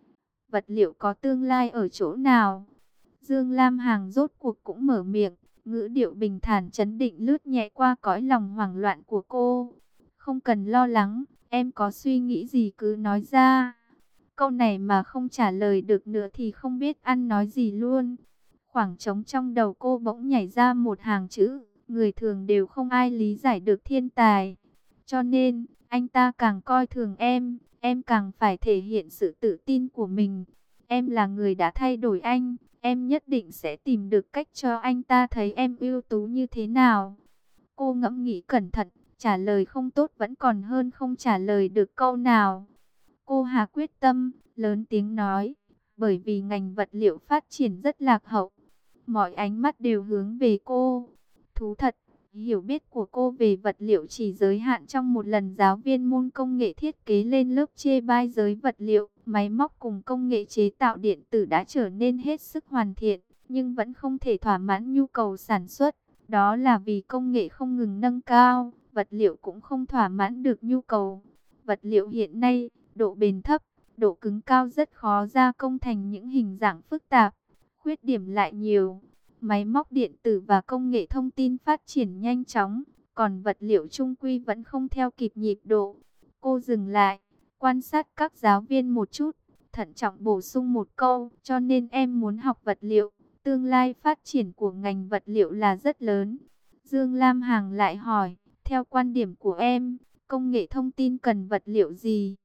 Vật liệu có tương lai ở chỗ nào? Dương Lam Hằng rốt cuộc cũng mở miệng, ngữ điệu bình thản trấn định lướt nhẹ qua cõi lòng hoảng loạn của cô. Không cần lo lắng, em có suy nghĩ gì cứ nói ra. Câu này mà không trả lời được nữa thì không biết ăn nói gì luôn. Khoảng trống trong đầu cô bỗng nhảy ra một hàng chữ, người thường đều không ai lý giải được thiên tài. Cho nên, anh ta càng coi thường em, em càng phải thể hiện sự tự tin của mình. Em là người đã thay đổi anh, em nhất định sẽ tìm được cách cho anh ta thấy em ưu tú như thế nào. Cô ngẫm nghĩ cẩn thận, trả lời không tốt vẫn còn hơn không trả lời được câu nào. Cô Hà quyết tâm, lớn tiếng nói, bởi vì ngành vật liệu phát triển rất lạc hậu. Mọi ánh mắt đều hướng về cô. Thú thật, hiểu biết của cô về vật liệu chỉ giới hạn trong một lần giáo viên môn công nghệ thiết kế lên lớp chê bai giới vật liệu. Máy móc cùng công nghệ chế tạo điện tử đã trở nên hết sức hoàn thiện, nhưng vẫn không thể thỏa mãn nhu cầu sản xuất. Đó là vì công nghệ không ngừng nâng cao, vật liệu cũng không thỏa mãn được nhu cầu. Vật liệu hiện nay, độ bền thấp, độ cứng cao rất khó gia công thành những hình dạng phức tạp. Khuyết điểm lại nhiều. Máy móc điện tử và công nghệ thông tin phát triển nhanh chóng, còn vật liệu trung quy vẫn không theo kịp nhịp độ. Cô dừng lại, quan sát các giáo viên một chút, thận trọng bổ sung một câu, cho nên em muốn học vật liệu. Tương lai phát triển của ngành vật liệu là rất lớn. Dương Lam Hằng lại hỏi, theo quan điểm của em, công nghệ thông tin cần vật liệu gì?